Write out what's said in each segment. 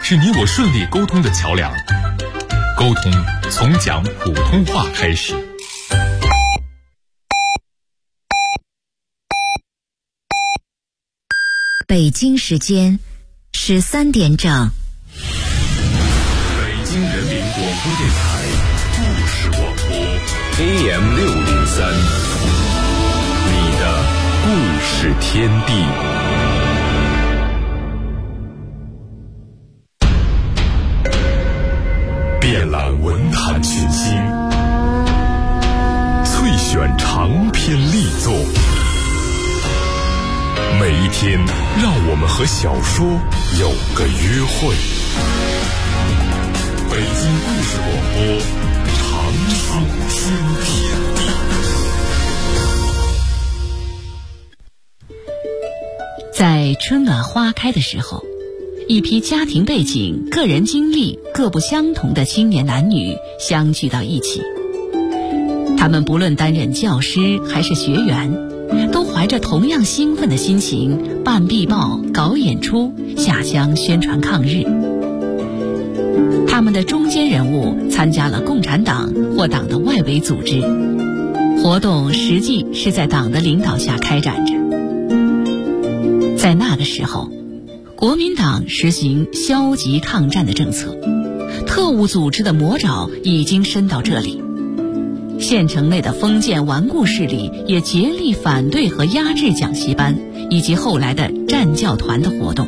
是你我顺利沟通的桥梁。沟通从讲普通话开始。 北京时间13点整。 北京人民广播电台故事广播 AM 603，你的故事天地。遍览文坛群星，萃选长篇力作。每一天，让我们和小说有个约会。北京故事广播，长长天地。 在春暖花开的时候，一批家庭背景、个人经历各不相同的青年男女相聚到一起。他们不论担任教师还是学员，都怀着同样兴奋的心情办壁报、搞演出、下乡宣传抗日。他们的中坚人物参加了共产党或党的外围组织，活动实际是在党的领导下开展着。在那个时候，国民党实行消极抗战的政策，特务组织的魔爪已经伸到这里。县城内的封建顽固势力也竭力反对和压制讲习班以及后来的战教团的活动。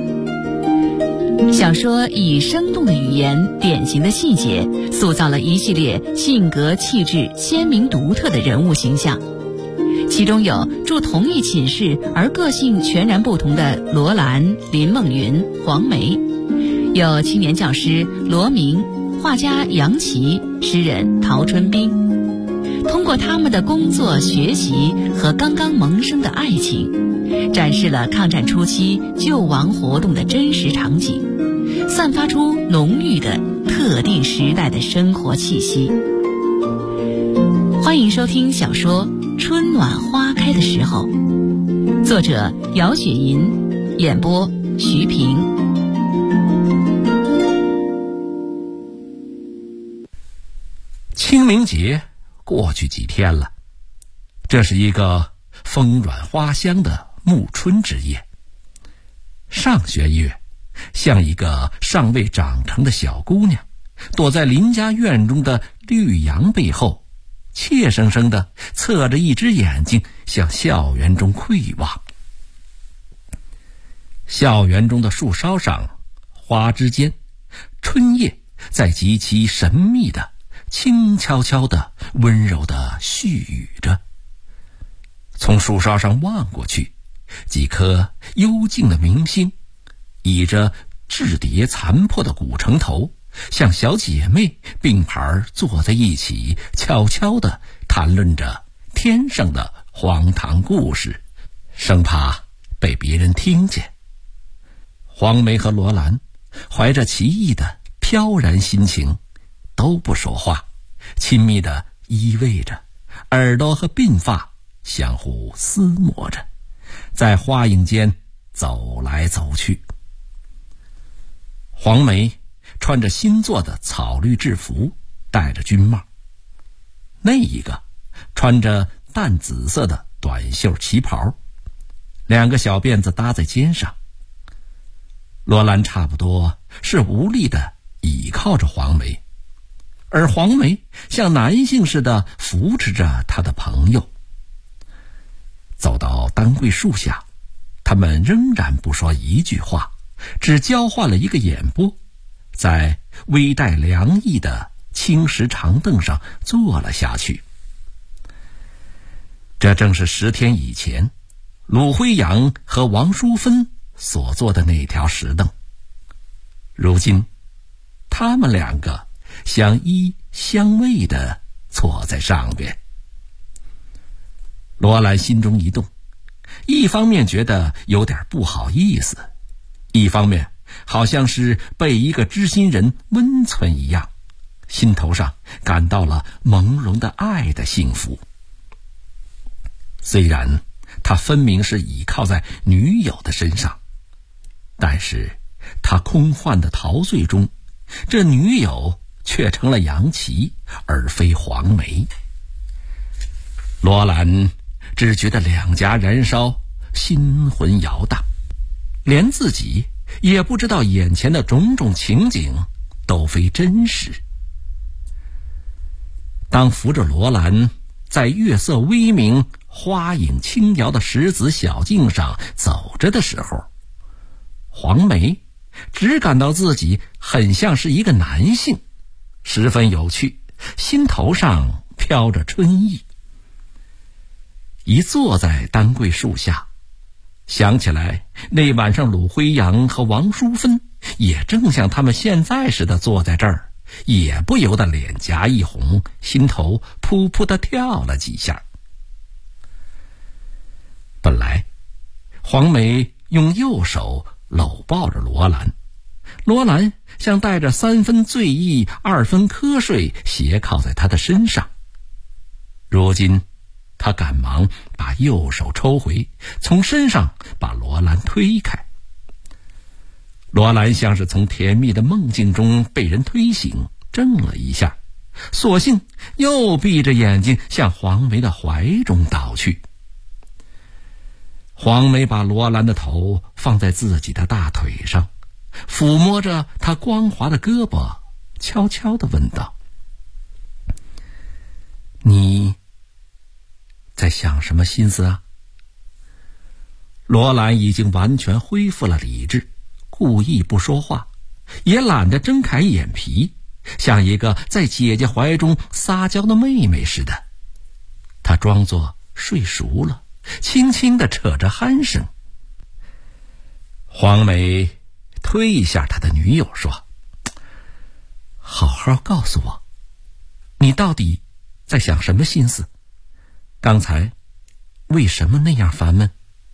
小说以生动的语言、典型的细节，塑造了一系列性格气质鲜明独特的人物形象。其中有住同一寝室而个性全然不同的罗兰、林梦云、黄梅，有青年教师罗明、画家杨琦、诗人陶春冰。通过他们的工作、学习和刚刚萌生的爱情，展示了抗战初期救亡活动的真实场景，散发出浓郁的特定时代的生活气息。欢迎收听小说《春暖花开的时候》，作者姚雪银，演播徐平。 清明节过去几天了，这是一个风软花香的暮春之夜。上弦月，像一个尚未长成的小姑娘，躲在邻家院中的绿杨背后，怯生生地侧着一只眼睛向校园中窥望。校园中的树梢上，花枝间，春叶在极其神秘的轻悄悄的温柔的絮语着。从树梢上望过去，几颗幽静的明星倚着质叠残破的古城头，像小姐妹并排坐在一起，悄悄地谈论着天上的荒唐故事，生怕被别人听见。黄梅和罗兰怀着奇异的飘然心情，都不说话，亲密地依偎着，耳朵和鬓发相互厮磨着，在花影间走来走去。黄梅穿着新做的草绿制服，戴着军帽，那一个穿着淡紫色的短袖旗袍，两个小辫子搭在肩上。罗兰差不多是无力地倚靠着黄梅，而黄梅像男性似的扶持着他的朋友。走到丹桂树下，他们仍然不说一句话，只交换了一个眼波，在微带凉意的青石长凳上坐了下去。这正是10天以前鲁辉阳和王淑芬所坐的那条石凳。如今他们两个相依相偎地坐在上边。罗兰心中一动，一方面觉得有点不好意思，一方面好像是被一个知心人温存一样，心头上感到了朦胧的爱的幸福。虽然他分明是倚靠在女友的身上，但是他空幻的陶醉中，这女友却成了杨琪，而非黄梅。罗兰只觉得两颊燃烧，心魂摇荡，连自己也不知道眼前的种种情景都非真实。当扶着罗兰在月色微明、花影轻摇的石子小径上走着的时候，黄梅只感到自己很像是一个男性，十分有趣，心头上飘着春意。一坐在丹桂树下，想起来那晚上鲁辉阳和王淑芬也正像他们现在似的坐在这儿，也不由得脸颊一红，心头扑扑地跳了几下。本来黄梅用右手搂抱着罗兰，罗兰像带着3分醉意2分瞌睡斜靠在他的身上。如今他赶忙把右手抽回，从身上把罗兰推开。罗兰像是从甜蜜的梦境中被人推醒，怔了一下，索性又闭着眼睛向黄梅的怀中倒去。黄梅把罗兰的头放在自己的大腿上，抚摸着他光滑的胳膊，悄悄地问道：你在想什么心思啊？罗兰已经完全恢复了理智，故意不说话，也懒得睁开眼皮，像一个在姐姐怀中撒娇的妹妹似的。她装作睡熟了，轻轻地扯着鼾声。黄梅推一下他的女友说：好好告诉我，你到底在想什么心思？刚才为什么那样烦闷？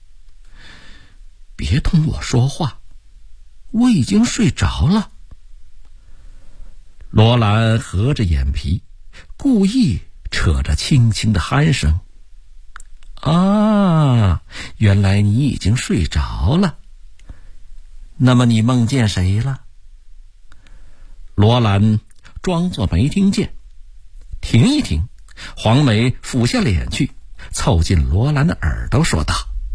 别同我说话，我已经睡着了。罗兰合着眼皮，故意扯着轻轻的鼾声。啊，原来你已经睡着了。那么你梦见谁了？罗兰装作没听见，停一停，黄梅俯下脸去，凑近罗兰的耳朵说道：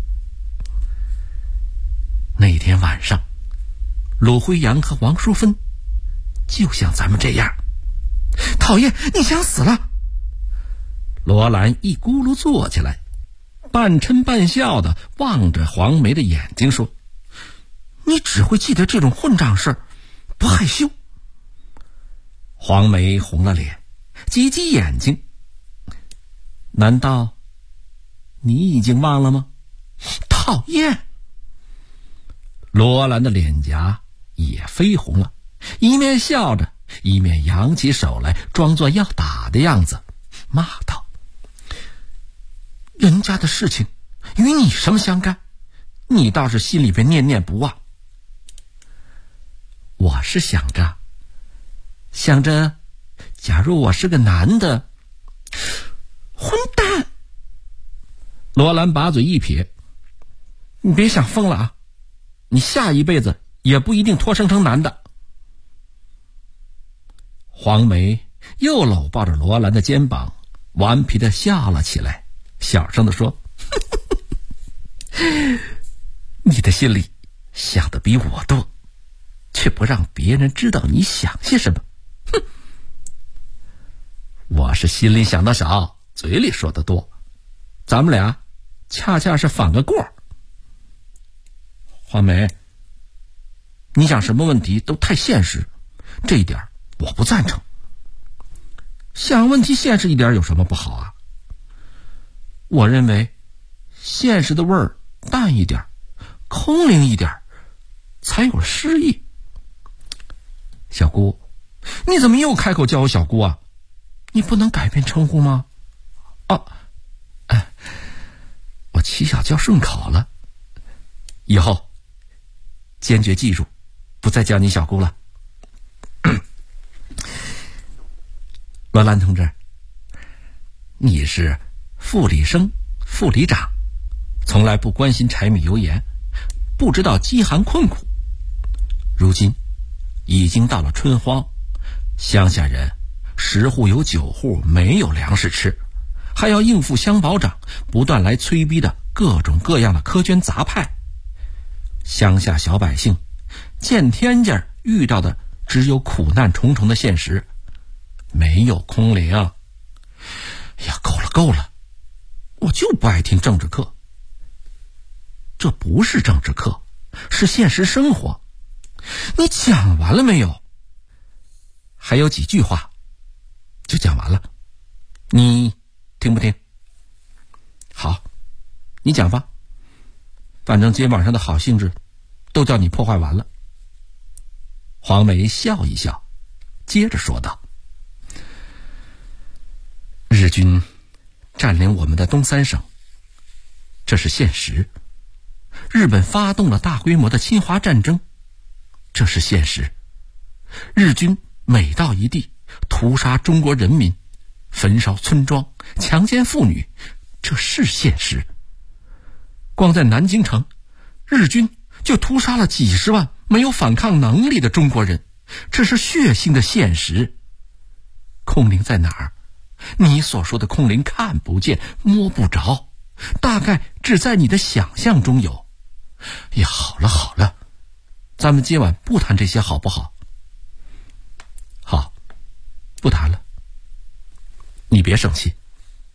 那天晚上，鲁辉阳和王淑芬就像咱们这样。讨厌，你想死了！罗兰一咕噜坐起来，半嗔半笑地望着黄梅的眼睛说：你只会记得这种混账事儿，不害羞？黄梅红了脸，挤挤眼睛。难道你已经忘了吗？讨厌！罗兰的脸颊也绯红了，一面笑着，一面扬起手来，装作要打的样子，骂道：人家的事情与你什么相干？你倒是心里边念念不忘。我是想着，假如我是个男的。混蛋！罗兰把嘴一撇：你别想疯了啊！你下一辈子也不一定脱生成男的。黄梅又搂抱着罗兰的肩膀，顽皮地笑了起来，小声地说：你的心里想的比我多，却不让别人知道你想些什么。哼！我是心里想的少，嘴里说的多，咱们俩恰恰是反个过。黄梅，你想什么问题都太现实，这一点我不赞成。想问题现实一点有什么不好啊？我认为现实的味儿淡一点，空灵一点，才有诗意。小姑，你怎么又开口叫我小姑啊？你不能改变称呼吗？我起小叫顺口了，以后坚决记住，不再叫你小姑了。罗兰同志，你是副理生、副理长，从来不关心柴米油盐，不知道饥寒困苦。 如今已经到了春荒，乡下人10户有9户没有粮食吃，还要应付乡保长不断来催逼的各种各样的苛捐杂派。乡下小百姓见天家遇到的只有苦难重重的现实，没有空粮。呀，够了，我就不爱听政治课。这不是政治课，是现实生活。你讲完了没有？还有几句话就讲完了，你听不听？好，你讲吧，反正今晚上的好兴致都叫你破坏完了。黄梅笑一笑，接着说道：日军占领我们的东3省，这是现实；日本发动了大规模的侵华战争，这是现实；日军每到一地屠杀中国人民，焚烧村庄，强奸妇女，这是现实。光在南京城，日军就屠杀了几十万没有反抗能力的中国人，这是血腥的现实。空灵在哪儿？你所说的空灵看不见摸不着，大概只在你的想象中有。呀，好了，咱们今晚不谈这些好不好？好，不谈了。你别生气。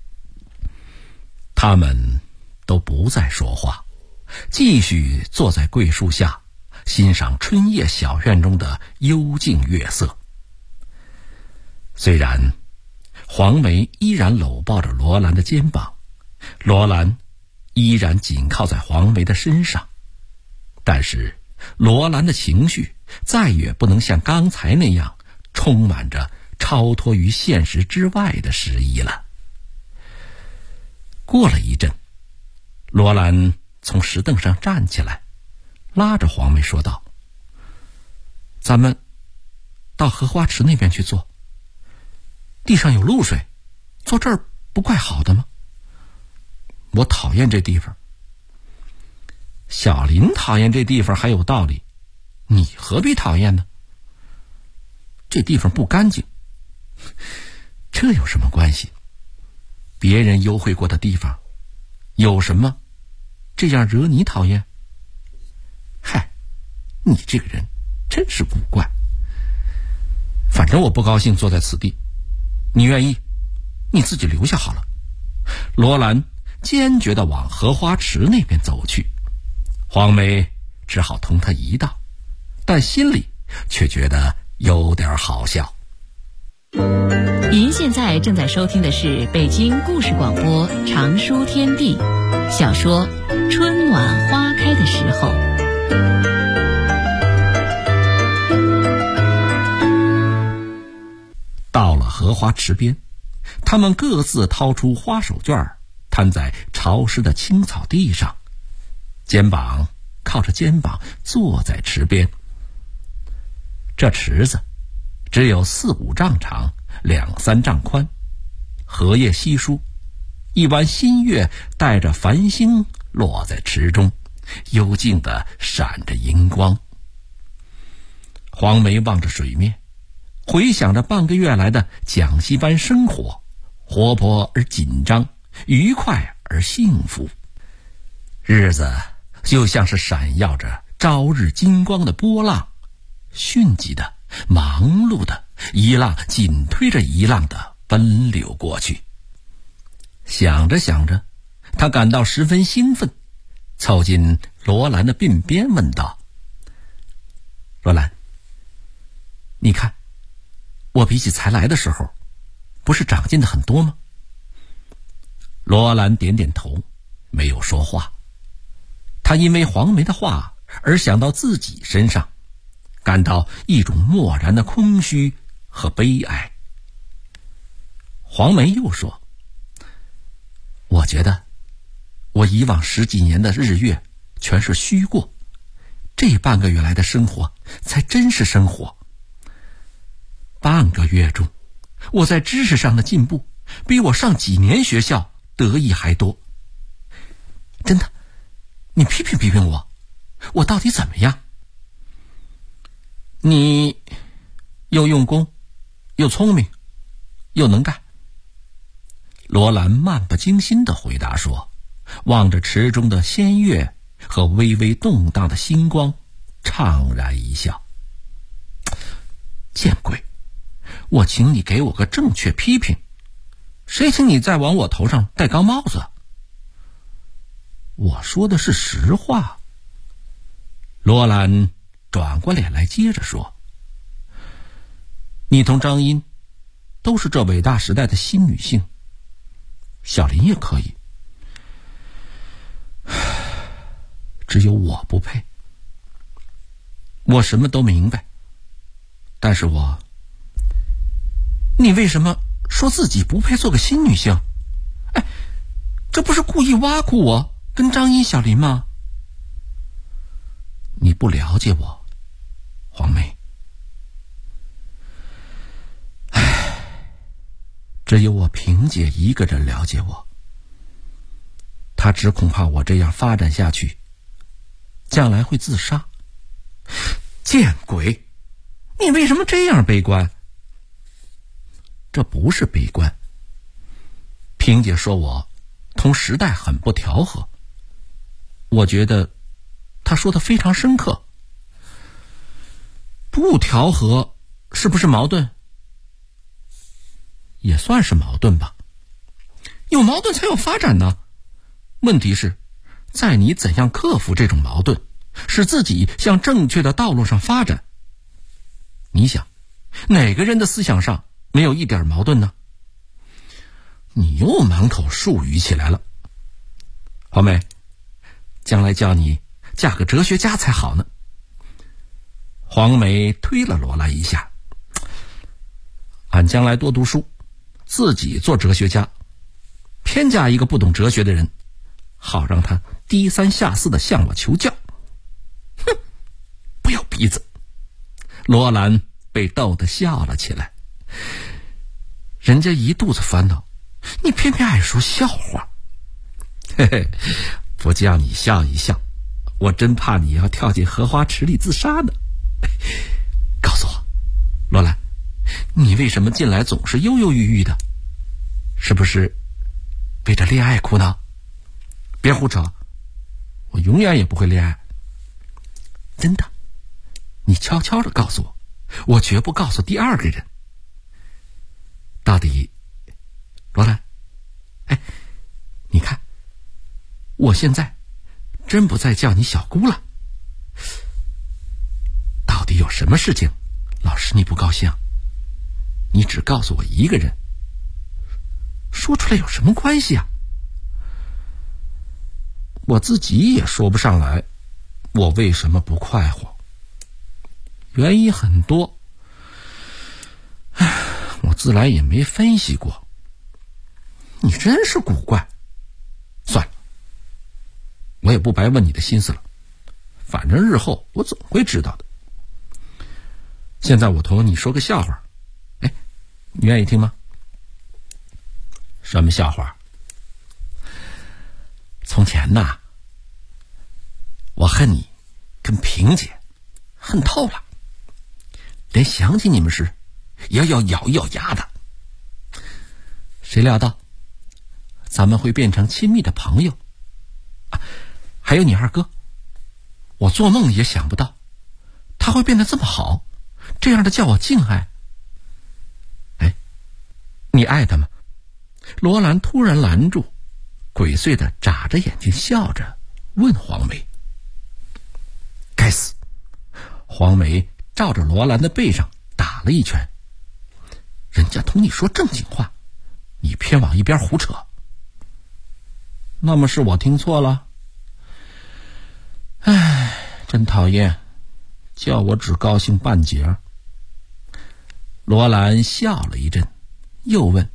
他们都不再说话，继续坐在桂树下，欣赏春夜小院中的幽静月色。虽然黄梅依然搂抱着罗兰的肩膀，罗兰依然紧靠在黄梅的身上，但是罗兰的情绪再也不能像刚才那样充满着超脱于现实之外的诗意了。过了一阵，罗兰从石凳上站起来，拉着黄梅说道：咱们到荷花池那边去坐，地上有露水，坐这儿不怪好的吗？我讨厌这地方。小林讨厌这地方还有道理，你何必讨厌呢？这地方不干净。这有什么关系？别人幽会过的地方，有什么这样惹你讨厌？嗨，你这个人真是古怪。反正我不高兴坐在此地，你愿意你自己留下好了。罗兰坚决地往荷花池那边走去，黄梅只好同他一道，但心里却觉得有点好笑。 您现在正在收听的是北京故事广播长书天地小说《春暖花开的时候》。 到了荷花池边，他们各自掏出花手绢，摊在潮湿的青草地上，肩膀靠着肩膀坐在池边。这池子只有4、5丈长，2、3丈宽，荷叶稀疏，一弯新月带着繁星落在池中，幽静地闪着银光。黄梅望着水面，回想着半个月来的讲习班生活，活泼而紧张，愉快而幸福。日子就像是闪耀着朝日金光的波浪，迅疾的忙碌的，一浪紧推着一浪的奔流过去。想着想着，他感到十分兴奋，凑近罗兰的鬓边问道：罗兰，你看我比起才来的时候不是长进的很多吗？罗兰点点头，没有说话。他因为黄梅的话而想到自己身上，感到一种漠然的空虚和悲哀。黄梅又说：我觉得我以往10几年的日月全是虚过，这半个月来的生活才真是生活。半个月中，我在知识上的进步比我上几年学校得意还多。真的，你批评批评我，我到底怎么样？ 你又用功，又聪明，又能干。罗兰漫不经心地回答说，望着池中的仙月和微微动荡的星光，怅然一笑。见鬼，我请你给我个正确批评，谁请你再往我头上戴高帽子？我说的是实话。罗兰转过脸来接着说，你同张茵都是这伟大时代的新女性，小林也可以，只有我不配。我什么都明白，但是你为什么说自己不配做个新女性？哎，这不是故意挖苦我跟张茵、小林吗？你不了解我，黄梅。只有我萍姐一个人了解我，她只恐怕我这样发展下去，将来会自杀。见鬼！你为什么这样悲观？这不是悲观。萍姐说我同时代很不调和，我觉得她说的非常深刻。不调和是不是矛盾？也算是矛盾吧，有矛盾才有发展呢。问题是在你怎样克服这种矛盾，使自己向正确的道路上发展。你想，哪个人的思想上没有一点矛盾呢？你又满口术语起来了。黄梅，将来叫你嫁个哲学家才好呢。黄梅推了罗兰一下，俺将来多读书，自己做哲学家，偏嫁一个不懂哲学的人，好让他低三下四的向我求教。哼，不要鼻子。罗兰被逗得笑了起来。人家一肚子烦恼，你偏偏爱说笑话。嘿嘿，不叫你笑一笑，我真怕你要跳进荷花池里自杀呢。告诉我，罗兰，你为什么近来总是忧忧郁郁的？是不是为着恋爱苦恼？别胡扯，我永远也不会恋爱。真的，你悄悄地告诉我，我绝不告诉第二个人。到底，罗兰，哎，你看，我现在真不再叫你小姑了。到底有什么事情老使你不高兴？你只告诉我一个人，说出来有什么关系啊？我自己也说不上来，我为什么不快活？原因很多，我自来也没分析过。你真是古怪。算了，我也不白问你的心思了，反正日后我总会知道的。现在我同你说个笑话，哎，你愿意听吗？什么笑话？从前呐，我恨你跟萍姐恨透了，连想起你们时也要咬一咬牙的。谁料到咱们会变成亲密的朋友啊！还有你二哥，我做梦也想不到他会变得这么好，这样的叫我敬爱。哎，你爱他吗？罗兰突然拦住，鬼祟的眨着眼睛笑着问黄梅。该死！黄梅照着罗兰的背上打了一拳。人家同你说正经话，你偏往一边胡扯。那么是我听错了？唉，真讨厌，叫我只高兴半截。罗兰笑了一阵，又问：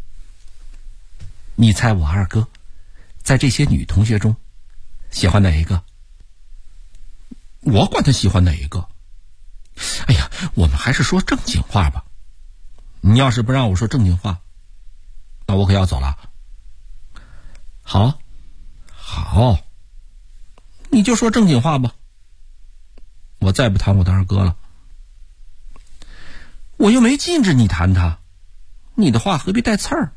你猜我二哥在这些女同学中喜欢哪一个？我管他喜欢哪一个。哎呀，我们还是说正经话吧。你要是不让我说正经话，那我可要走了。好，你就说正经话吧。我再不谈我的二哥了。 我又没禁止你谈他，你的话何必带刺儿？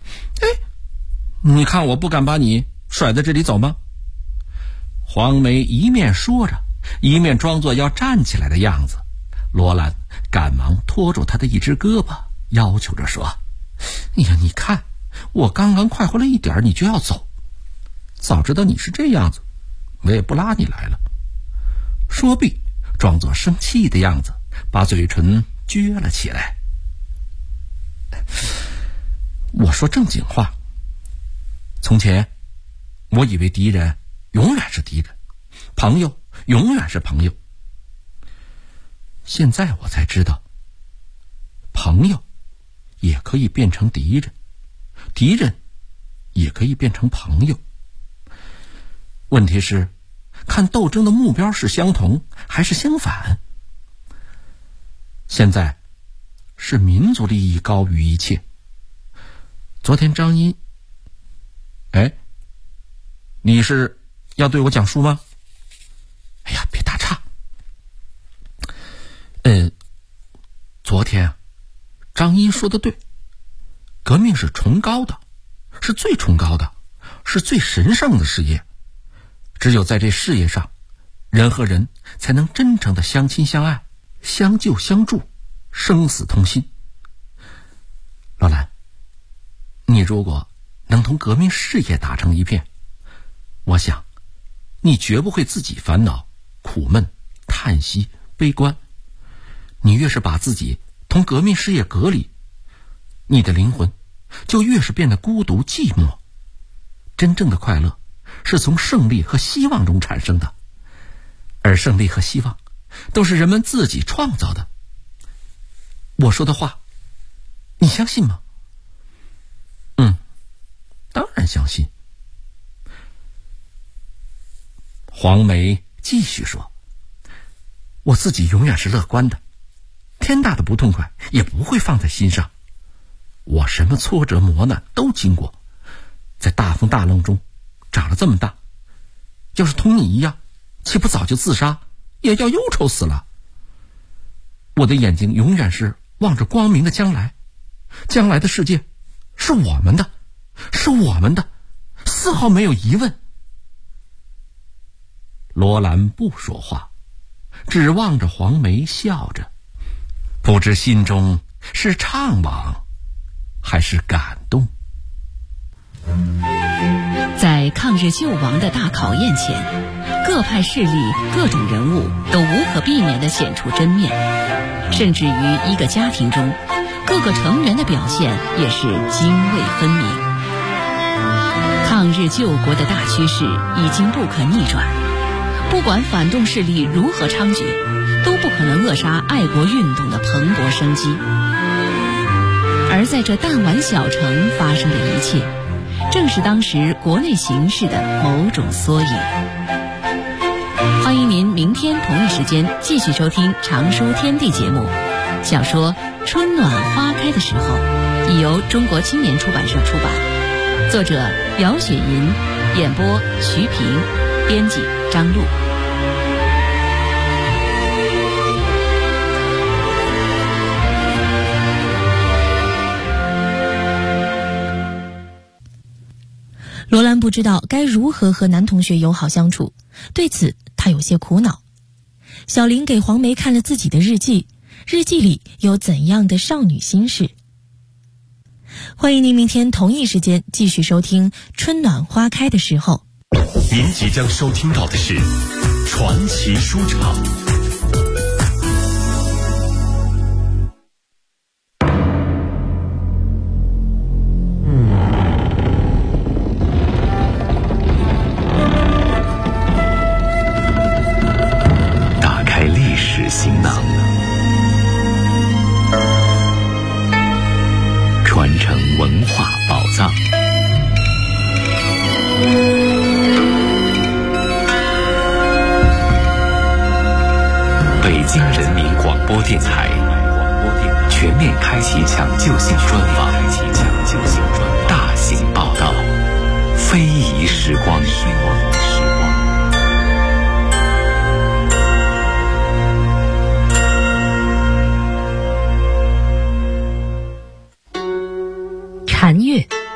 你看我不敢把你甩在这里走吗？黄梅一面说着，一面装作要站起来的样子。罗兰赶忙拖住他的一只胳膊，要求着说：你看我刚刚快活了一点，你就要走，早知道你是这样子，我也不拉你来了。说毕，装作生气的样子，把嘴唇撅了起来。我说正经话，从前我以为敌人永远是敌人，朋友永远是朋友。现在我才知道，朋友也可以变成敌人，敌人也可以变成朋友。问题是，看斗争的目标是相同还是相反。现在是民族利益高于一切。昨天张英，你是要对我讲述吗？哎呀，别打岔。昨天张英说的对，革命是崇高的，是最崇高的，是最神圣的事业。只有在这事业上，人和人才能真诚的相亲相爱，相救相助，生死同心。罗兰，你如果能同革命事业打成一片，我想你绝不会自己烦恼、苦闷、叹息、悲观。你越是把自己同革命事业隔离，你的灵魂就越是变得孤独寂寞。真正的快乐是从胜利和希望中产生的，而胜利和希望都是人们自己创造的。我说的话你相信吗？当然相信。黄梅继续说，我自己永远是乐观的，天大的不痛快也不会放在心上。我什么挫折磨难都经过，在大风大浪中长了这么大，要是同你一样，岂不早就自杀，也要忧愁死了。我的眼睛永远是望着光明的将来，将来的世界是我们的，是我们的，丝毫没有疑问。罗兰不说话，只望着黄梅笑着，不知心中是怅惘还是感动。 在抗日救亡的大考验前，各派势力、各种人物都无可避免地显出真面，甚至于一个家庭中，各个成员的表现也是泾渭分明。抗日救国的大趋势已经不可逆转，不管反动势力如何猖獗，都不可能扼杀爱国运动的蓬勃生机。而在这弹丸小城发生的一切，正是当时国内形势的某种缩影。欢迎您明天同一时间继续收听《常书天地》节目。小说《春暖花开的时候》已由中国青年出版社出版，作者姚雪银，演播徐平，编辑张璐。 罗兰不知道该如何和男同学友好相处，对此他有些苦恼。小林给黄梅看了自己的日记，日记里有怎样的少女心事？欢迎您明天同一时间继续收听《春暖花开的时候》。 您即将收听到的是传奇书场。行囊，传承文化宝藏。北京人民广播电台全面开启抢救性专访，大型报道，非遗时光。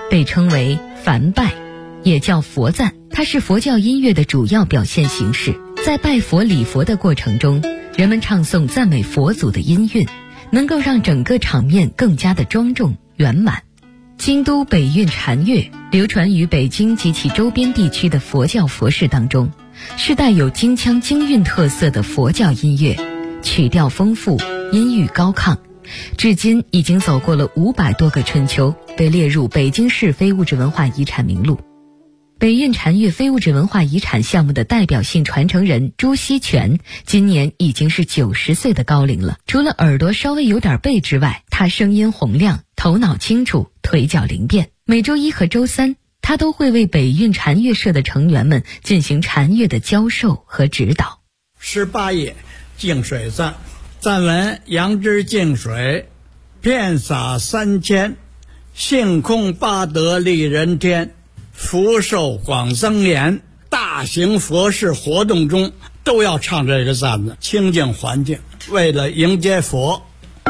被称为梵拜，也叫佛赞，它是佛教音乐的主要表现形式。在拜佛礼佛的过程中，人们唱诵赞美佛祖的音韵，能够让整个场面更加的庄重圆满。京都北韵禅乐流传于北京及其周边地区的佛教佛事当中，是带有京腔京韵特色的佛教音乐，曲调丰富，音域高亢，至今已经走过了500多个春秋，被列入北京市非物质文化遗产名录。北韵禅乐非物质文化遗产项目的代表性传承人朱锡全今年已经是90岁的高龄了。除了耳朵稍微有点背之外，他声音洪亮，头脑清楚，腿脚灵便。每周一和周三，他都会为北韵禅乐社的成员们进行禅乐的教授和指导。 18页净水赞，赞文：杨之净水，遍洒3000，性空八德利人天，福寿广增延。大型佛事活动中都要唱这个赞子，清净环境，为了迎接佛。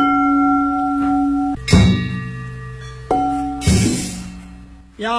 呀！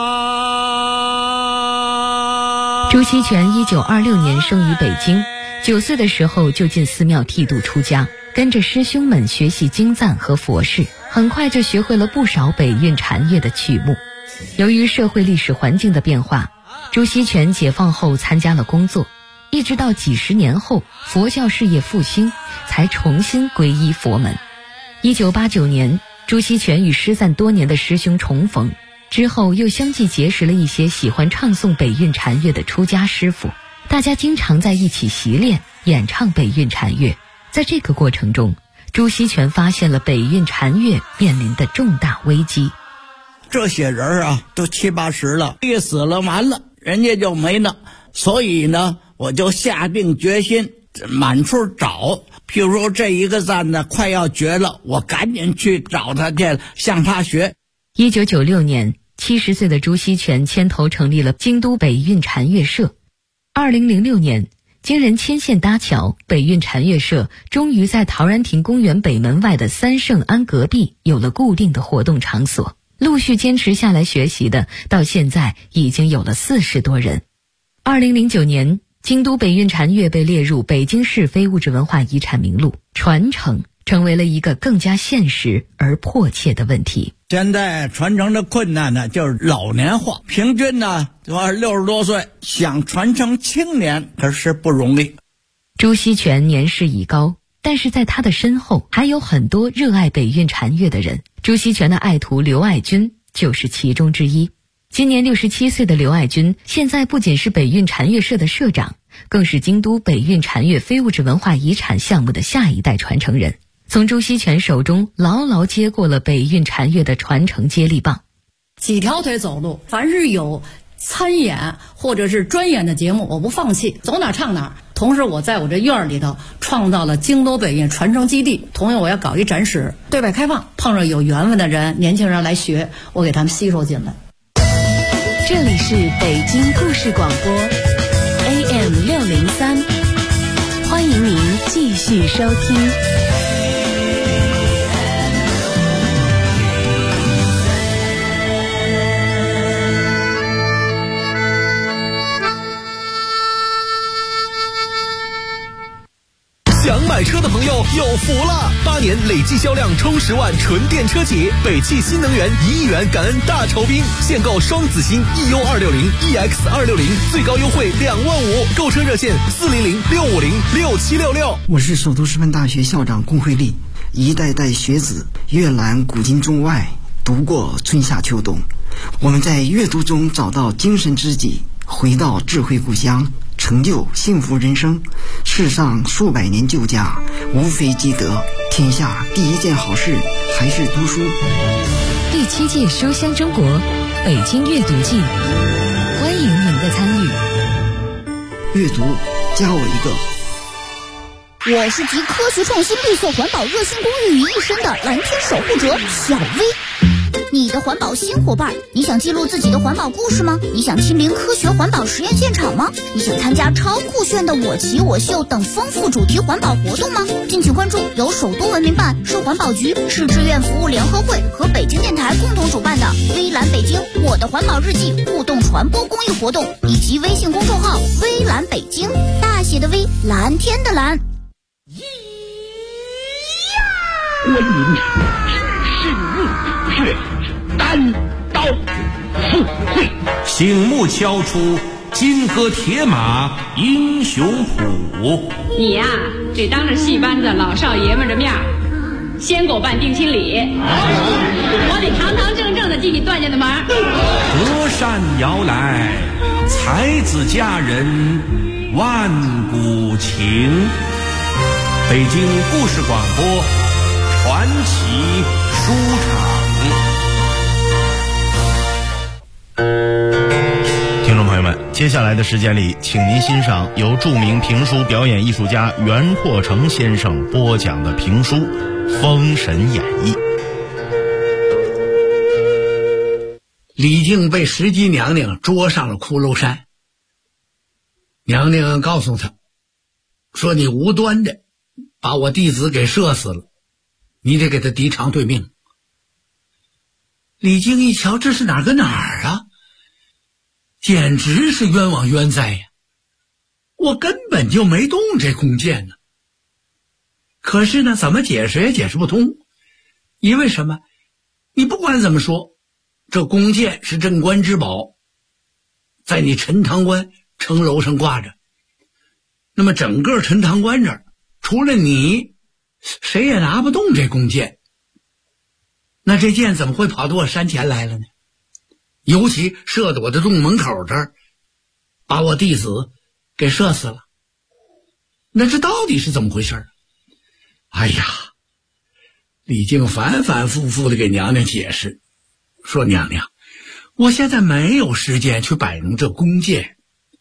朱锡全1926年生于北京，9岁的时候就进寺庙剃度出家，跟着师兄们学习经赞和佛事，很快就学会了不少北韵禅乐的曲目。由于社会历史环境的变化，朱锡全解放后参加了工作，一直到几十年后佛教事业复兴，才重新皈依佛门。1989年，朱锡全与失散多年的师兄重逢，之后又相继结识了一些喜欢唱诵北韵禅乐的出家师傅，大家经常在一起习练演唱北韵禅乐。在这个过程中，朱锡全发现了北韵禅乐面临的重大危机。 这些人啊，都70、80了，一死了完了，人家就没了。所以呢，我就下定决心满处找。譬如说这一个赞呢快要绝了，我赶紧去找他去，向他学。 1996年，70岁的朱锡全牵头成立了京都北韵禅乐社。2006年，经人牵线搭桥，北韵禅乐社终于在陶然亭公园北门外的三圣庵隔壁有了固定的活动场所。陆续坚持下来学习的，到现在已经有了40多人。2009年，京都北韵禅乐被列入北京市非物质文化遗产名录，传承成为了一个更加现实而迫切的问题。 现在传承的困难呢，就是老年化，平均呢60多岁，想传承青年可是不容易。 朱锡全年事已高，但是在他的身后还有很多热爱北韵禅乐的人。朱锡全的爱徒刘爱军就是其中之一。今年67岁的刘爱军，现在不仅是北韵禅乐社的社长，更是京都北韵禅乐非物质文化遗产项目的下一代传承人，从朱锡全手中牢牢接过了北韵禅乐的传承接力棒。 几条腿走路，凡是有参演或者是专演的节目，我不放弃，走哪唱哪。同时我在我这院里头创造了京都北韵传承基地，同样我要搞一展示，对外开放，碰着有缘分的人，年轻人来学，我给他们吸收进来。 这里是北京故事广播 AM 603，欢迎您继续收听。 想买车的朋友有福了！8年累计销量冲10万纯电车企，北汽新能源1亿元感恩大酬宾，现购双子星 EU260、EX260，最高优惠2万5，购车热线400-650-6766。 我是首都师范大学校长龚慧丽，一代代学子阅览古今中外，读过春夏秋冬，我们在阅读中找到精神知己，回到智慧故乡，成就幸福人生。世上数百年旧家，无非积德。天下第一件好事还是读书。 第7届书香中国北京阅读季，欢迎您的参与。 阅读加我一个。 我是集科学创新、绿色环保、热心公益于一身的蓝天守护者小薇。 你的环保新伙伴。你想记录自己的环保故事吗？你想亲临科学环保实验现场吗？你想参加超酷炫的我骑我秀等丰富主题环保活动吗？敬请关注由首都文明办、市环保局、市志愿服务联合会和北京电台共同主办的微蓝北京我的环保日记互动传播公益活动，以及微信公众号微蓝北京，大写的微，蓝天的蓝。 观音知圣入血，单刀赴会， 醒目敲出金戈铁马英雄谱。 你呀，得当着戏班子老少爷们的面先给我办定亲礼，我得堂堂正正的继你段家的忙。 隔山摇来，才子佳人万古情。北京故事广播传奇书场。 听众朋友们，接下来的时间里，请您欣赏由著名评书表演艺术家袁阔成先生播讲的评书《封神演义》。 李靖被石矶娘娘捉上了骷髅山，娘娘告诉他说，你无端的把我弟子给射死了，你得给他敌偿对命。李靖一瞧，这是哪儿跟哪儿啊，简直是冤枉冤哉呀！我根本就没动这弓箭呢。可是呢，怎么解释也解释不通。因为什么？你不管怎么说，这弓箭是镇关之宝，在你陈塘关城楼上挂着。那么整个陈塘关这儿，除了你，谁也拿不动这弓箭。那这箭怎么会跑到我山前来了呢？尤其射到我的洞门口这儿，把我弟子给射死了。那这到底是怎么回事？哎呀，李靖反反复复的给娘娘解释，说娘娘，我现在没有时间去摆弄这弓箭。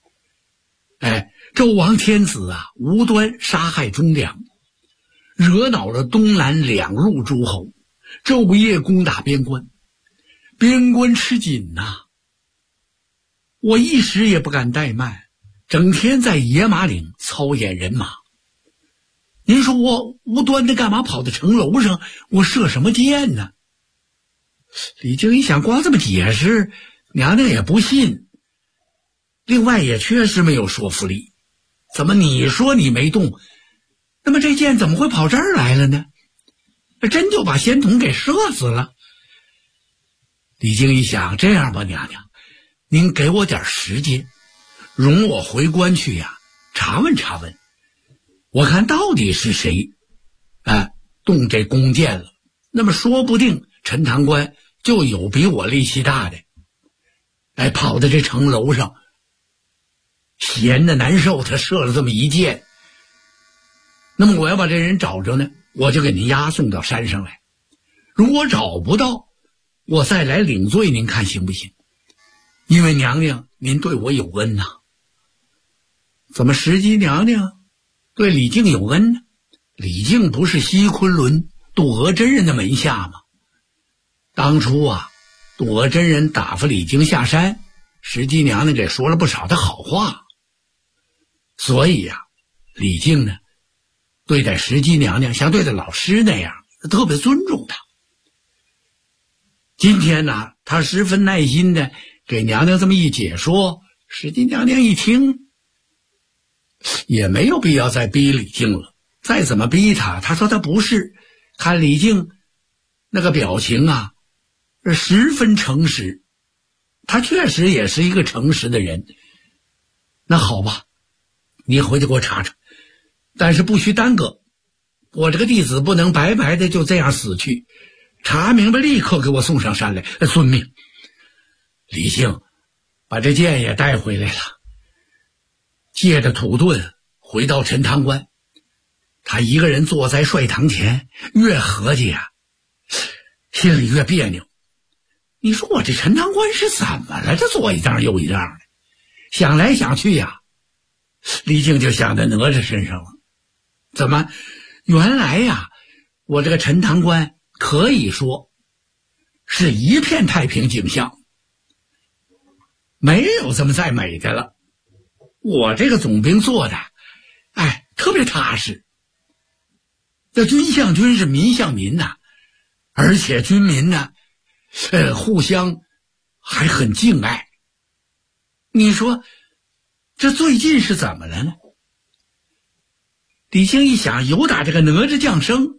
周王天子啊，无端杀害忠良，惹恼了东南两路诸侯，昼夜攻打边关，边关吃紧呐。我一时也不敢怠慢，整天在野马岭操演人马。您说我无端的干嘛跑到城楼上，我射什么箭呢？李靖一想，光这么解释，娘娘也不信。另外也确实没有说服力。怎么你说你没动，那么这箭怎么会跑这儿来了呢？真就把仙童给射死了。李靖一想，这样吧，娘娘，您给我点时间，容我回关去呀，查问查问，我看到底是谁动这弓箭了。那么说不定陈塘关就有比我力气大的，跑到这城楼上，闲的难受，他射了这么一箭。那么我要把这人找着呢，我就给您押送到山上来。如果找不到，我再来领罪，您看行不行？因为娘娘您对我有恩呐。怎么石矶娘娘对李靖有恩呢？李靖不是西昆仑渡娥真人的门下吗？当初啊，渡娥真人打发李靖下山，石矶娘娘给说了不少的好话。所以啊，李靖呢，对待石矶娘娘像对待老师那样，特别尊重她。今天呢，他十分耐心的给娘娘这么一解说，石矶娘娘一听，也没有必要再逼李靖了。再怎么逼他，他说他不是。看李靖那个表情啊，十分诚实，他确实也是一个诚实的人。那好吧，你回去给我查查，但是不许耽搁，我这个弟子不能白白的就这样死去，查明白立刻给我送上山来，遵命。李靖把这剑也带回来了，借着土遁回到陈塘关。他一个人坐在帅堂前，越合计啊，心里越别扭。你说我这陈塘关是怎么了？这左一张右一张的，想来想去呀，李靖就想到哪吒身上了。怎么？原来呀，我这个陈塘关可以说是一片太平景象，没有这么再美的了。我这个总兵做的，特别踏实。这军向军是民向民呐，而且军民呢，互相还很敬爱。你说这最近是怎么了呢？李靖一想，有打这个哪吒降生，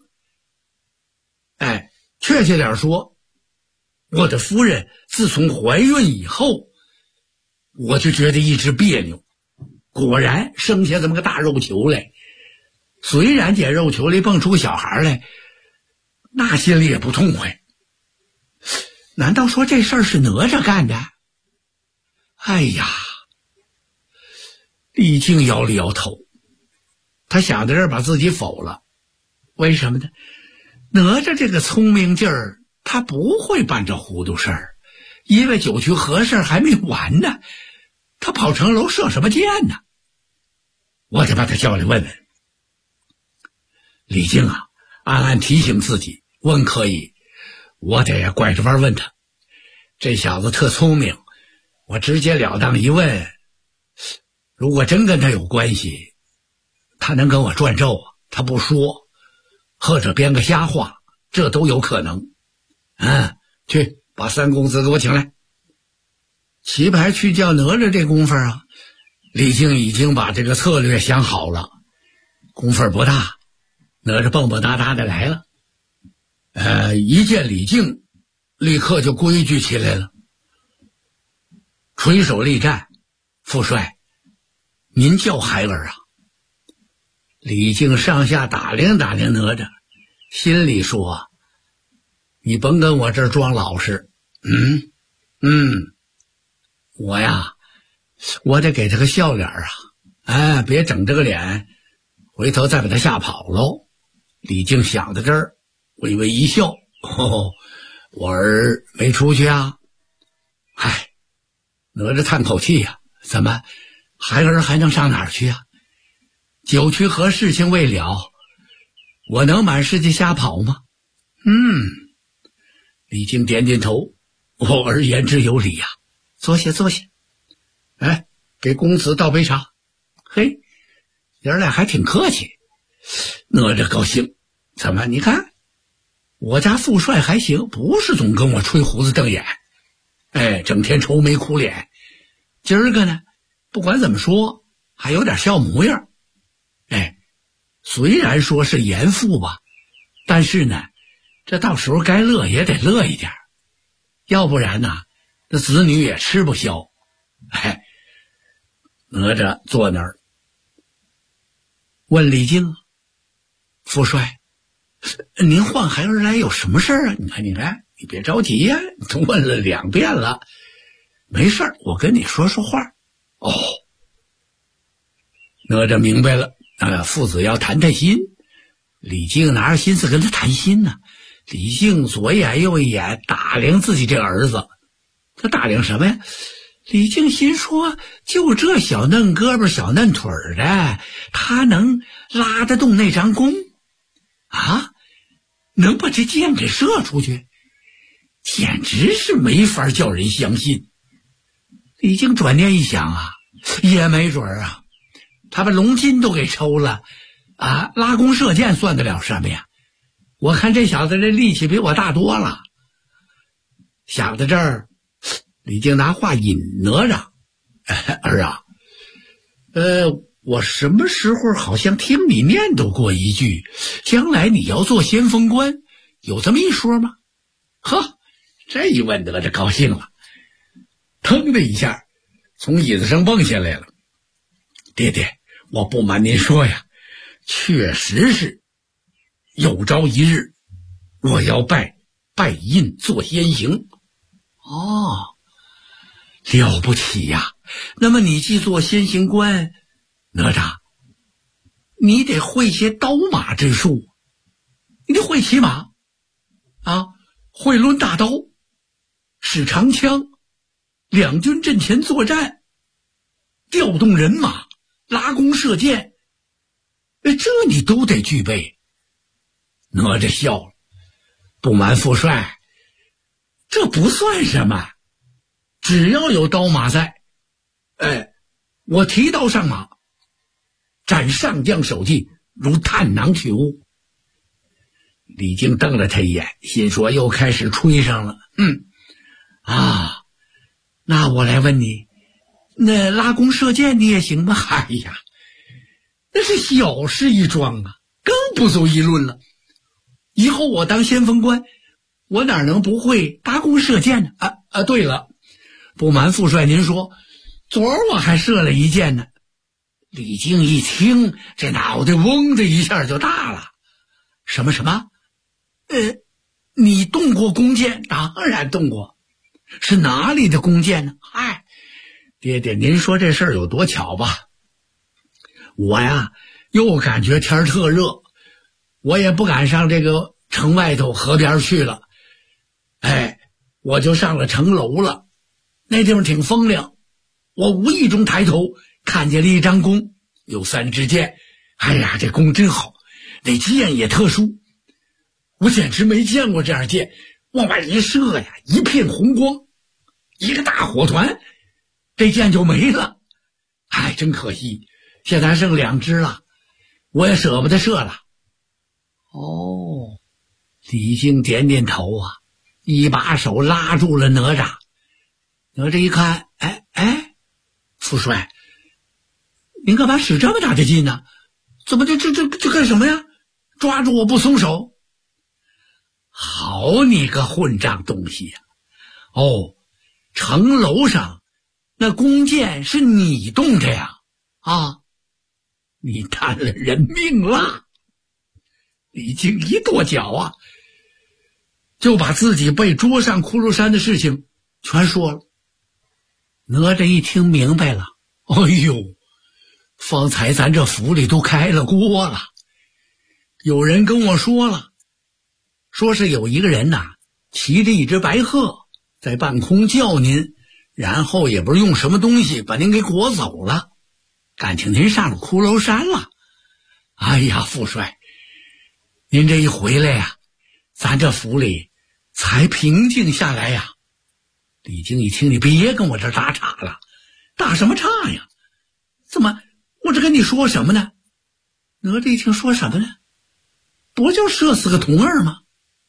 确切点说，我的夫人自从怀孕以后，我就觉得一直别扭。果然生下这么个大肉球来，虽然这肉球里蹦出小孩来，那心里也不痛快。难道说这事儿是哪吒干的？哎呀，李靖摇了摇头，他想到这儿把自己否了。为什么呢？哪吒这个聪明劲儿，他不会办这糊涂事儿，因为九曲合事还没完呢，他跑城楼射什么箭呢？我得把他叫来问问。李靖啊，暗暗提醒自己，问可以，我得拐着弯问他。这小子特聪明，我直截了当一问，如果真跟他有关系，他能跟我转咒，他不说，或者编个瞎话，这都有可能。去把三公子给我请来。棋牌去叫哪吒这功夫啊，李靖已经把这个策略想好了，功夫不大，哪吒蹦蹦哒哒的来了。一见李靖，立刻就规矩起来了，垂手立战。父帅，您叫孩儿啊？李靖上下打量打量哪吒，心里说，你甭跟我这儿装老实。我呀，我得给他个笑脸啊！别整这个脸，回头再把他吓跑喽。李靖想到这儿，微微一笑，我儿没出去啊？哪吒叹口气呀，怎么孩儿还能上哪儿去啊？九曲河事情未了，我能满世界瞎跑吗？李靖点点头，我儿言之有理呀。坐下坐下，给公子倒杯茶。嘿，爷儿俩还挺客气。哪吒高兴，怎么你看我家父帅还行，不是总跟我吹胡子瞪眼，整天愁眉苦脸。今儿个呢，不管怎么说还有点笑模样。虽然说是严父吧，但是呢，这到时候该乐也得乐一点，要不然呢，这子女也吃不消。哪吒坐那儿问李靖，父帅，您唤孩儿来有什么事儿啊？你看你别着急呀，都问了2遍了。没事儿，我跟你说说话。哪吒明白了，父子要谈谈心。李靖哪有心思跟他谈心呢？李靖左一眼右一眼打量自己这儿子，他打量什么呀？李靖心说，就这小嫩胳膊小嫩腿的，他能拉得动那张弓啊？能把这箭给射出去？简直是没法叫人相信。李靖转念一想啊，也没准啊，他把龙筋都给抽了啊，拉弓射箭算得了什么呀？我看这小子这力气比我大多了。想到这儿，李靖拿话引哪吒，儿啊，我什么时候好像听你念叨过一句，将来你要做先锋官，有这么一说吗？这一问哪吒高兴了，腾的一下从椅子上蹦下来了。爹爹，我不瞒您说呀，确实是有朝一日我要拜印做先行。了不起呀！那么你既做先行官，哪吒，你得会些刀马之术，你得会骑马啊，会抡大刀，使长枪，两军阵前作战，调动人马，拉弓射箭，这你都得具备。哪吒笑了，不瞒父帅， 这不算什么，只要有刀马在，我提刀上马，斩上将首级，如探囊取物。李靖瞪了他一眼，心说又开始吹上了。那我来问你，那拉弓射箭你也行吗？哎呀，那是小事一桩啊，更不足议论了。以后我当先锋官，我哪能不会搭弓射箭呢？对了，不瞒副帅您说，昨儿我还射了一箭呢。李靖一听，这脑袋嗡的一下就大了。什么？你动过弓箭？当然动过。是哪里的弓箭呢？爹爹，您说这事儿有多巧吧？我呀，又感觉天特热，我也不敢上这个城外头河边去了。我就上了城楼了。那地方挺风凉，我无意中抬头看见了一张弓，有3支箭。这弓真好，那箭也特殊，我简直没见过这样箭。往外一射呀，一片红光，一个大火团，这箭就没了。真可惜，现在剩2支了，我也舍不得射了。李靖点点头啊，一把手拉住了哪吒。哪吒一看，副帅，您干嘛使这么大的劲呢？怎么这干什么呀？抓住我不松手。好你个混账东西呀！城楼上那弓箭是你动的呀？你担了人命了！李靖一跺脚啊，就把自己被捉上骷髅山的事情全说了。哪吒一听明白了，方才咱这府里都开了锅了。有人跟我说了，说是有一个人呐，骑着一只白鹤在半空叫您，然后也不是用什么东西把您给裹走了，感情您上了骷髅山了。副帅，您这一回来呀，咱这府里才平静下来呀。李靖一听，你别跟我这打岔了，打什么岔呀？怎么，我这跟你说什么呢？哪吒一听，说什么呢？不就射死个童儿吗？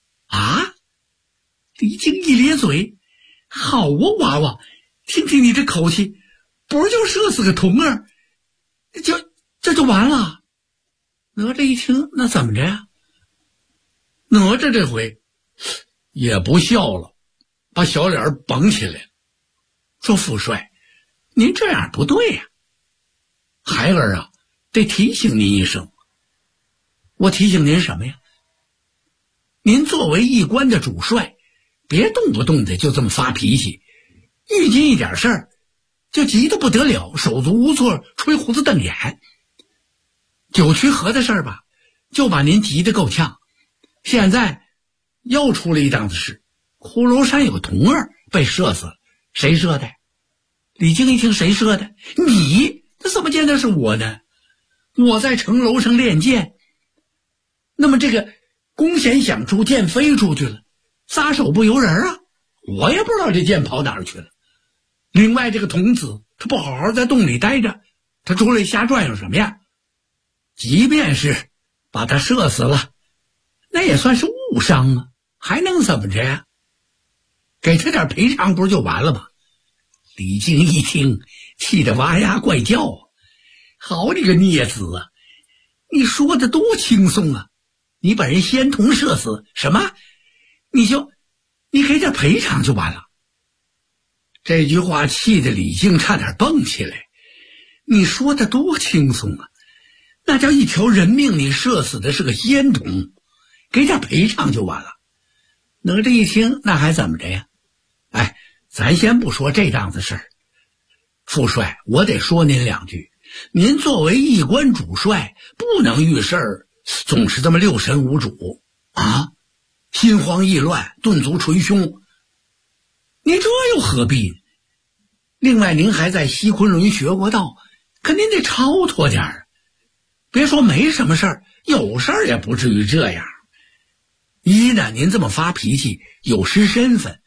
李靖一咧嘴，好啊娃娃，听听你这口气，不就射死个童儿，这就完了。哪吒一听，那怎么着呀？哪吒这回也不笑了，把小脸绷起来，说副帅，您这样不对呀。孩儿啊，得提醒您一声。我提醒您什么呀？您作为一关的主帅，别动不动的就这么发脾气，遇见一点事儿就急得不得了，手足无措，吹胡子瞪眼。九曲河的事儿吧，就把您急得够呛。现在又出了一档子事，骷髅山有个童儿被射死了，谁射的？李靖一听，谁射的？你？这怎么见得是我呢？我在城楼上练剑，那么这个弓弦响出，箭飞出去了，撒手不由人啊，我也不知道这箭跑哪儿去了。另外这个童子他不好好在洞里待着，他出来瞎转悠什么呀？即便是把他射死了，那也算是误伤啊，还能怎么着呀？给他点赔偿不是就完了吗？李靖一听，气得哇呀怪叫啊！好你个孽子啊！你说的多轻松啊！你把人仙童射死，什么？你给点赔偿就完了。这句话气得李靖差点蹦起来。你说的多轻松啊！那叫一条人命，你射死的是个仙童，给点赔偿就完了。哪吒一听，那还怎么着呀？咱先不说这档子事儿，副帅，我得说您两句。您作为一关主帅，不能遇事儿总是这么六神无主啊，心慌意乱，顿足捶胸，你这又何必？另外您还在西昆仑学过道，可您得超脱点儿，别说没什么事儿，有事儿也不至于这样。一呢，您这么发脾气有失身份，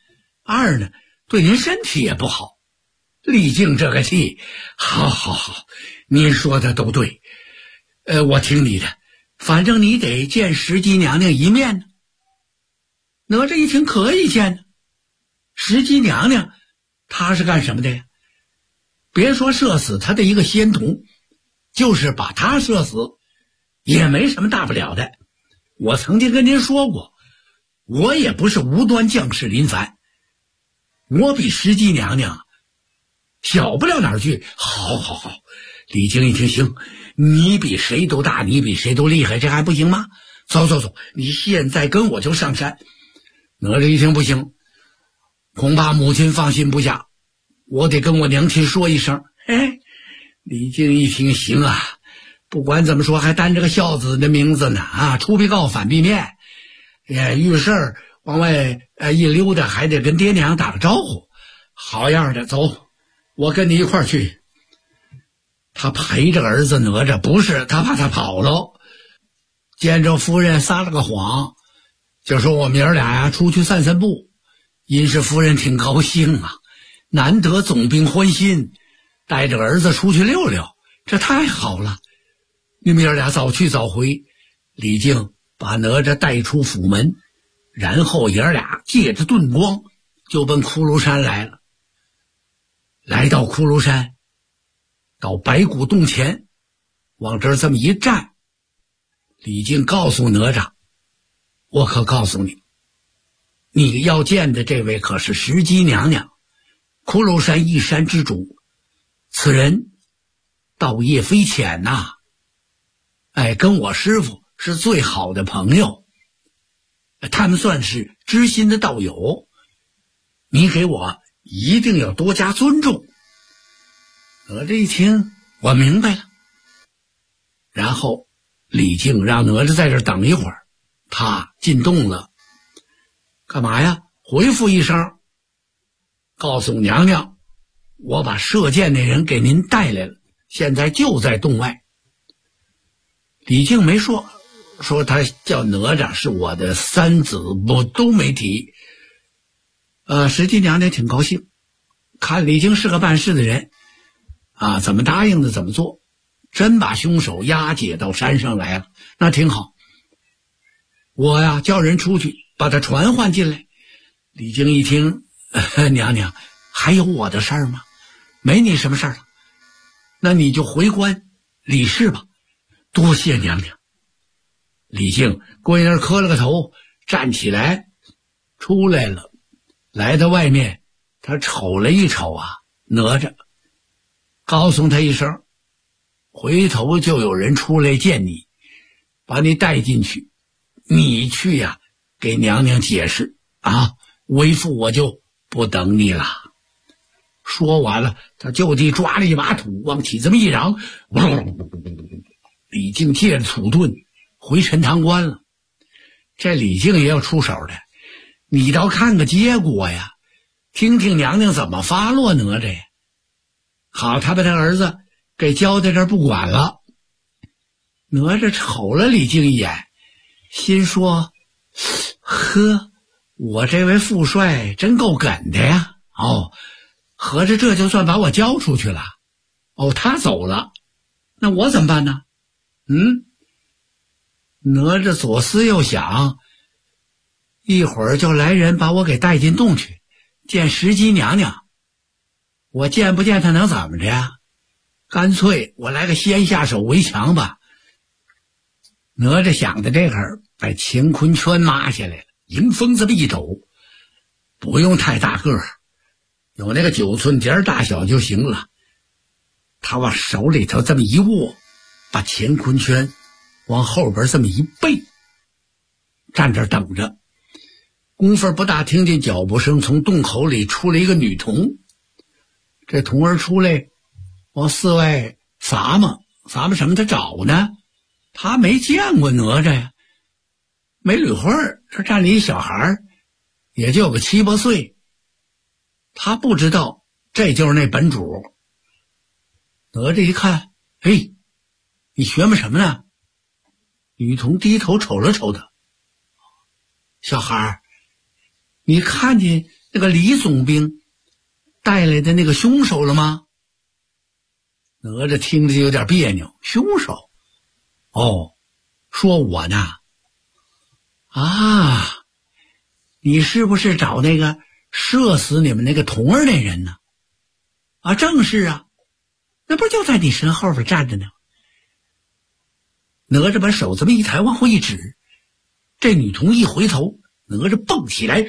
二呢，对您身体也不好。李靖这个气，好，您说的都对，我听你的，反正你得见石矶娘娘一面呢。哪吒一听可以见呢，石矶娘娘她是干什么的呀？别说射死他的一个仙童，就是把他射死也没什么大不了的。我曾经跟您说过，我也不是无端将士临凡，我比石矶娘娘小不了哪儿去。好，李靖一听，行，你比谁都大，你比谁都厉害，这还不行吗？走，你现在跟我就上山。哪吒一听不行，恐怕母亲放心不下，我得跟我娘亲说一声。李靖一听，行啊，不管怎么说还担着个孝子的名字呢啊，出必告反必面，遇事儿往外一溜达，还得跟爹娘打个招呼。好样的，走，我跟你一块儿去。他陪着儿子哪吒，不是他怕他跑了，见着夫人撒了个谎，就说我明儿俩呀出去散散步。殷氏夫人挺高兴啊，难得总兵欢心，带着儿子出去溜溜，这太好了。你们爷俩早去早回。李靖把哪吒带出府门，然后爷俩借着遁光就奔骷髅山来了。来到骷髅山，到白骨洞前，往这儿这么一站，李靖告诉哪吒，我可告诉你，你要见的这位可是石矶娘娘，骷髅山一山之主，此人道业非浅呐，跟我师父是最好的朋友，他们算是知心的道友，你给我一定要多加尊重。哪吒一听，我明白了。然后李靖让哪吒在这儿等一会儿，他进洞了。干嘛呀？回复一声，告诉娘娘，我把射箭那人给您带来了，现在就在洞外。李靖没说他叫哪吒是我的三子，我都没提。石矶娘娘挺高兴，看李靖是个办事的人啊，怎么答应的怎么做，真把凶手押解到山上来了，那挺好。我呀叫人出去把他传唤进来。李靖一听，娘娘还有我的事儿吗？没你什么事儿了，那你就回关理事吧。多谢娘娘。李靖跪那儿磕了个头，站起来出来了。来到外面，他瞅了一瞅啊，哪吒，告诉他一声，回头就有人出来见你，把你带进去，你去呀给娘娘解释啊，为父我就不等你了。说完了，他就地抓了一把土往起这么一嚷，李靖借着土遁回陈塘关了。这李靖也要出手的，你倒看个结果呀，听听娘娘怎么发落哪吒呀。好，他把他儿子给交在这儿不管了。哪吒瞅了李靖一眼，心说，呵，我这位父帅真够梗的呀。合着这就算把我交出去了。他走了，那我怎么办呢？哪吒左思右想，一会儿就来人把我给带进洞去见石矶娘娘，我见不见他能怎么着呀？干脆我来个先下手为强吧。哪吒想的这会儿，把乾坤圈抹下来了，迎风这么一抖，不用太大个儿，有那个9寸节大小就行了。他往手里头这么一握，把乾坤圈往后边这么一背，站这儿等着。功夫不大，听见脚步声，从洞口里出来一个女童。这童儿出来往寺外撒嘛什么？他找呢，他没见过哪吒呀。没捋会儿，这站了一小孩，也就有个7、8岁，他不知道这就是那本主。哪吒一看，嘿，你学摸什么呢？女童低头瞅了瞅他，小孩，你看见那个李总兵带来的那个凶手了吗？哪吒听着有点别扭，凶手？哦，说我呢？啊，你是不是找那个射死你们那个童儿那人呢？啊，正是啊，那不就在你身后边站着呢？哪吒把手这么一抬，往后一指，这女童一回头，哪吒蹦起来，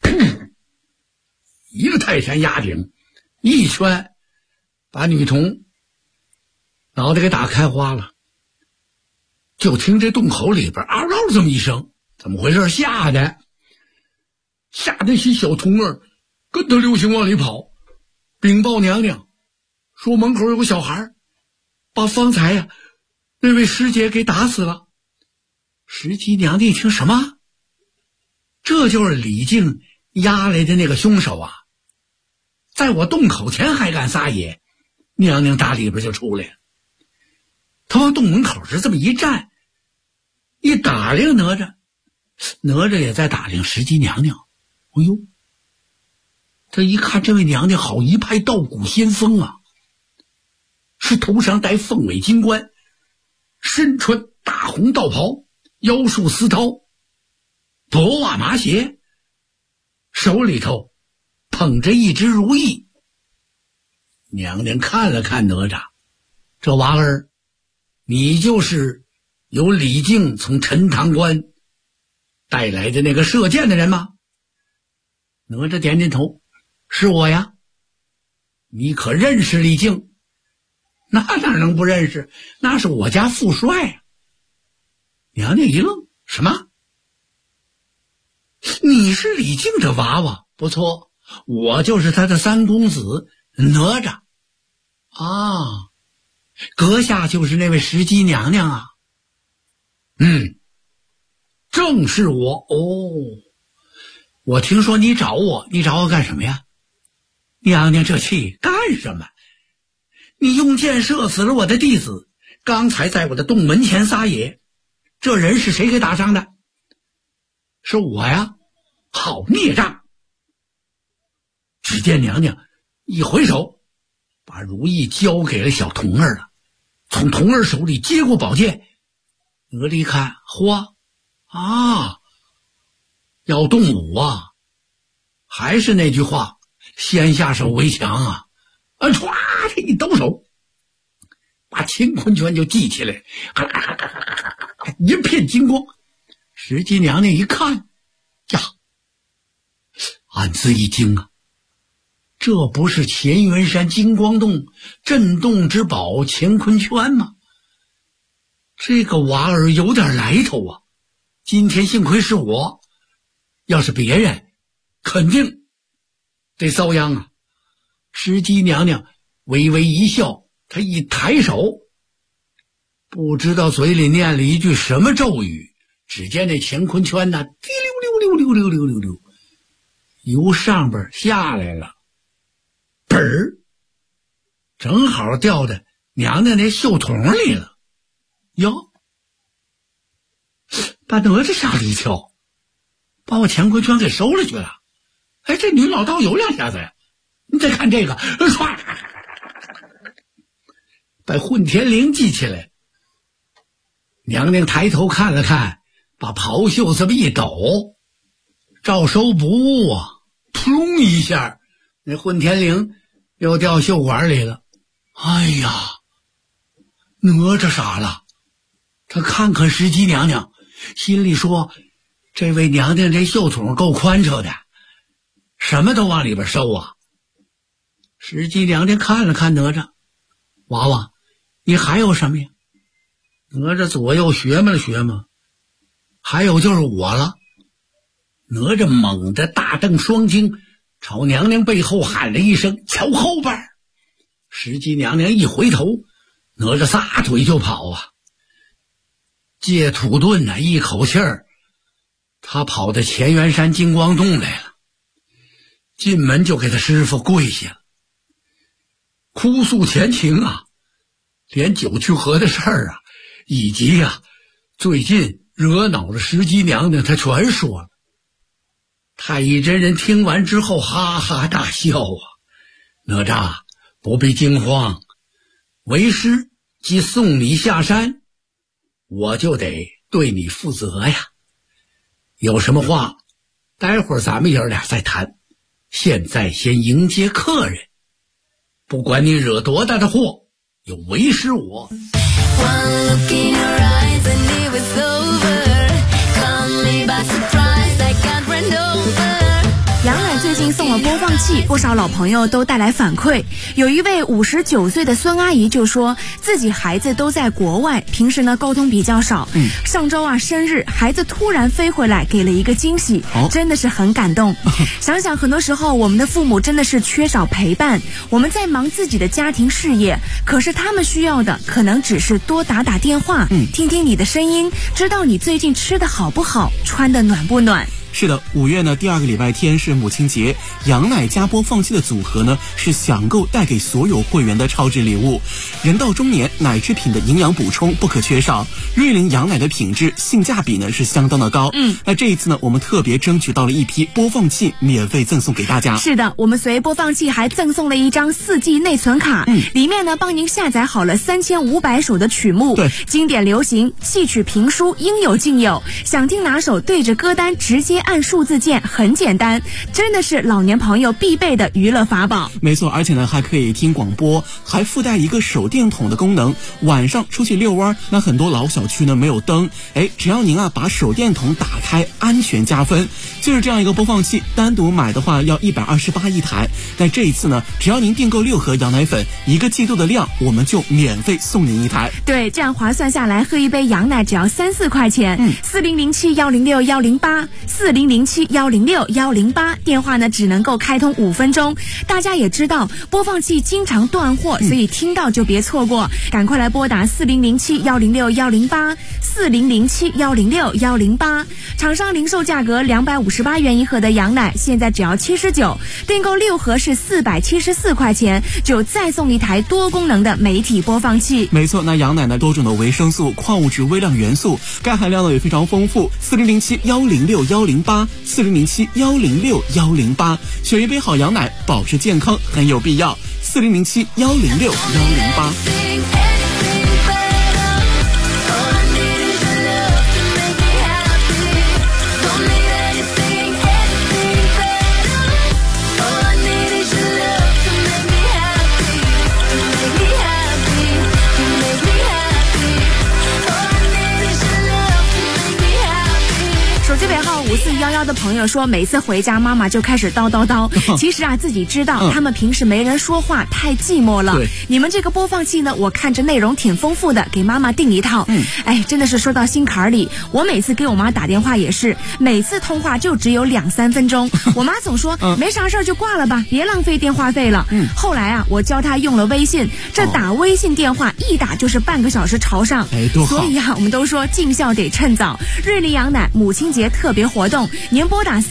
一个泰山压顶，一拳把女童脑袋给打开花了。就听这洞口里边嗷嗷这么一声，怎么回事？吓得那些小童儿跟着流星往里跑，禀报娘娘说门口有个小孩把方才呀那位师姐给打死了。石矶娘娘一听，什么？这就是李靖押来的那个凶手啊！在我洞口前还敢撒野，娘娘打里边就出来了。他往洞门口是这么一站，一打量哪吒，哪吒也在打量石矶娘娘。哎呦，这一看这位娘娘好一派道骨仙风啊，是头上戴凤尾金冠，身穿大红道袍，腰束丝绦，脖袜麻鞋，手里头捧着一只如意。娘娘看了看哪吒，这娃儿，你就是由李靖从陈塘关带来的那个射箭的人吗？哪吒点点头，是我呀。你可认识李靖？那哪能不认识？那是我家父帅啊。娘娘一愣，什么？你是李靖的娃娃？不错，我就是他的三公子哪吒。啊，阁下就是那位石矶娘娘啊？正是我。哦，我听说你找我干什么呀？娘娘这气干什么？你用箭射死了我的弟子，刚才在我的洞门前撒野，这人是谁给打伤的？是我呀。好孽障！只见娘娘一回手，把如意交给了小童儿了，从童儿手里接过宝剑。哪吒一看，嚯啊，要动武啊！还是那句话，先下手为强啊！唰，这一抖手，把乾坤圈就系起来，一片金光。石矶娘娘一看，呀，暗自一惊啊，这不是乾元山金光洞镇洞之宝乾坤圈吗？这个娃儿有点来头啊！今天幸亏是我，要是别人，肯定得遭殃啊！石矶娘娘微微一笑，她一抬手，不知道嘴里念了一句什么咒语，只见那乾坤圈呢，滴溜溜溜溜溜溜溜溜，由上边下来了，本儿正好掉在娘娘那袖筒里了。哟，把哪吒吓了一跳，把我乾坤圈给收了去了。哎，这女老道有两下子呀！你再看这个，唰，把混天绫系起来。娘娘抬头看了看，把袍袖这么一抖，照收不误啊！扑隆一下，那混天绫又掉袖管里了。哎呀，哪吒傻了，他看看石矶娘娘，心里说：这位娘娘这袖筒够宽敞的，什么都往里边收啊。石矶娘娘看了看哪吒，娃娃，你还有什么呀？哪吒左右学摸了学摸，还有就是我了。哪吒猛地大瞪双睛，朝娘娘背后喊了一声：瞧后边！石矶娘娘一回头，哪吒撒腿就跑啊。借土遁呢，一口气儿，他跑到乾元山金光洞来了。进门就给他师傅跪下了，哭诉前情啊，连九曲河的事儿啊，以及最近惹恼了石矶娘娘，他全说了。 太乙真人听完之后哈哈大笑啊。哪吒不必惊慌，为师既送你下山，我就得对你负责呀。有什么话待会儿咱们爷俩再谈，现在先迎接客人。不管你惹多大的祸，有为师我。 杨乃最近送了播放器，不少老朋友都带来反馈。有一位59岁的孙阿姨就说，自己孩子都在国外，平时呢沟通比较少。上周啊生日，孩子突然飞回来给了一个惊喜，真的是很感动。想想很多时候我们的父母真的是缺少陪伴，我们在忙自己的家庭事业，可是他们需要的可能只是多打打电话，听听你的声音，知道你最近吃的好不好，穿的暖不暖。 是的，5月呢第2个礼拜天是母亲节，羊奶加播放器的组合呢是享购带给所有会员的超值礼物。人到中年，奶制品的营养补充不可缺少，瑞麟羊奶的品质性价比呢是相当的高。那这一次呢我们特别争取到了一批播放器免费赠送给大家。 是的，我们随播放器还赠送了一张4G 内存卡，里面呢帮您下载好了3500首的曲目，对，经典流行、戏曲评书应有尽有，想听哪首对着歌单直接按数字键，很简单，真的是老年朋友必备的娱乐法宝。 没错，而且呢还可以听广播，还附带一个手电筒的功能。晚上出去遛弯，那很多老小区呢没有灯，只要您把手电筒打开，安全加分。就是这样一个播放器，单独买的话要128一台，但这一次呢，只要您订购6盒羊奶粉，1个季度的量，我们就免费送您一台。 对，这样划算下来，喝一杯羊奶只要3-4块钱。4007-106-108，4007-106-108，电话呢只能够开通5分钟。大家也知道播放器经常断货，所以听到就别错过，赶快来拨打4007-106-108，4007-106-108。厂商零售价格258元一盒的羊奶，现在只要79，订购6盒是474块钱，就再送一台多功能的媒体播放器。 没错，那羊奶呢多种的维生素、矿物质、微量元素，钙含量呢也非常丰富。4007-106-108，4007-106-108，选一杯好羊奶，保持健康很有必要。4007-106-108。 5411的朋友说，每次回家妈妈就开始叨叨叨。其实自己知道他们平时没人说话，太寂寞了。你们这个播放器呢，我看着内容挺丰富的，给妈妈订一套。真的是说到心坎里。我每次给我妈打电话也是，每次通话就只有2-3分钟，我妈总说没啥事儿就挂了吧，别浪费电话费了。后来我教她用了微信，这打微信电话一打就是半个小时朝上。所以我们都说尽孝得趁早。瑞麟羊奶母亲节特别活动，您拨打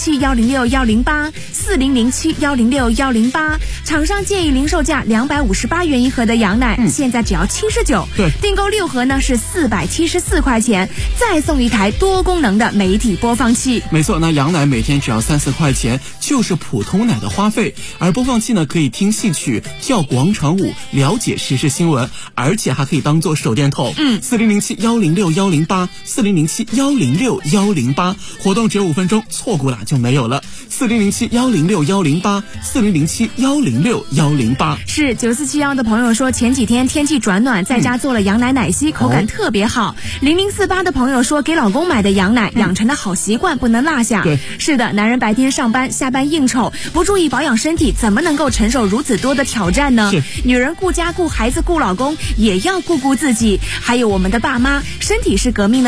4007-106-108，4007-106-108，厂商建议零售价258元一盒的羊奶，现在只要79，订购6盒呢是474块钱，再送一台多功能的媒体播放器。 没错，那羊奶每天只要3-4块钱，就是普通奶的花费，而播放器呢可以听戏曲、跳广场舞、了解时事新闻，而且还可以当做手电筒。4007-106-108， 4007-106-108，活动只有5分钟，错过了就没有了。4007-106-108， 4007-106-108。 是9471的朋友说，前几天天气转暖，在家做了羊奶奶昔，口感特别好。0048的朋友说，给老公买的羊奶，养成的好习惯不能落下。是的，男人白天上班下班应酬，不注意保养身体，怎么能够承受如此多的挑战呢？女人顾家顾孩子顾老公，也要顾自己。还有我们的爸妈，身体是革命的